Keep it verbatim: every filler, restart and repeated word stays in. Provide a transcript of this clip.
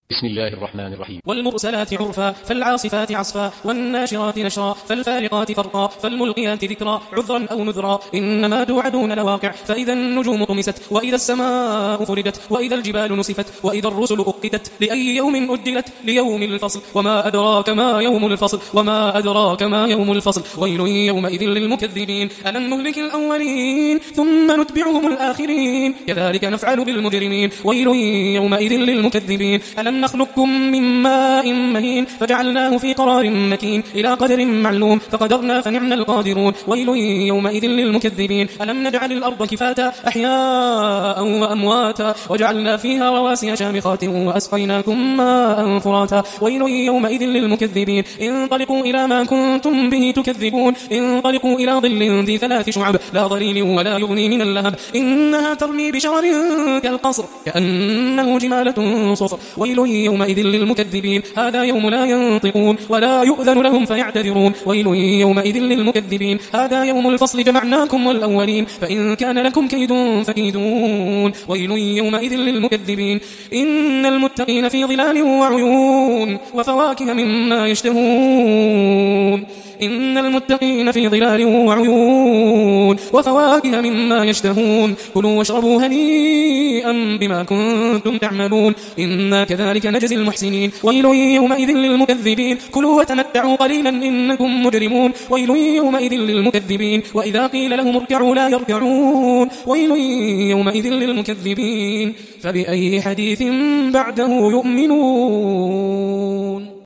بسم الله الرحمن الرحيم. والمرسلات عرفا فالعاصفات عصفا والناشرات نشرا فالفارقات فرقا فالملقيات ذكرا عذرا أو نذرا إنما توعدون لواقع فإذا النجوم طمست وإذا السماء فرجت وإذا الجبال نسفت وإذا الرسل أقتت لأي يوم أجلت ليوم الفصل وما أدراك ما يوم الفصل وما أدراك ما يوم الفصل ويل يومئذ للمكذبين ألم نهلك الأولين ثم نتبعهم الآخرين كذلك نفعل بالمجرمين ويل يومئذ للمكذبين ألم نخلقكم من ماء مهين فجعلناه في قرار مكين إلى قدر معلوم فقدرنا فنعم القادرون ويل يومئذ للمكذبين ألم نجعل الأرض كفاتا أحياء وأمواتا وجعلنا فيها رواسي شامخات وأسقيناكم ماء فراتا ويل يومئذ للمكذبين انطلقوا إلى ما كنتم به تكذبون انطلقوا إلى ظل ذي ثلاث شعب لا ظليل ولا يغني من اللهب إنها ترمي بشرر كالقصر كأنه جمالة صفر ويل يومئذ للمكذبين هذا يوم لا ينطقون ولا يؤذن لهم فيعتذرون ويل يومئذ للمكذبين هذا يوم الفصل جمعناكم والأولين فإن كان لكم كيد فكيدون ويل يومئذ للمكذبين إن المتقين في ظلال وعيون وفواكه مما يشتهون إن المتقين في ظلال وعيون وفواكه مما يشتهون كلوا واشربوا هنيئا بما كنتم تعملون إنا كذلك نجزي المحسنين ويل يومئذ للمكذبين كلوا وتمتعوا قليلا إنكم مجرمون ويل يومئذ للمكذبين وإذا قيل لهم اركعوا لا يركعون ويل يومئذ للمكذبين فبأي حديث بعده يؤمنون.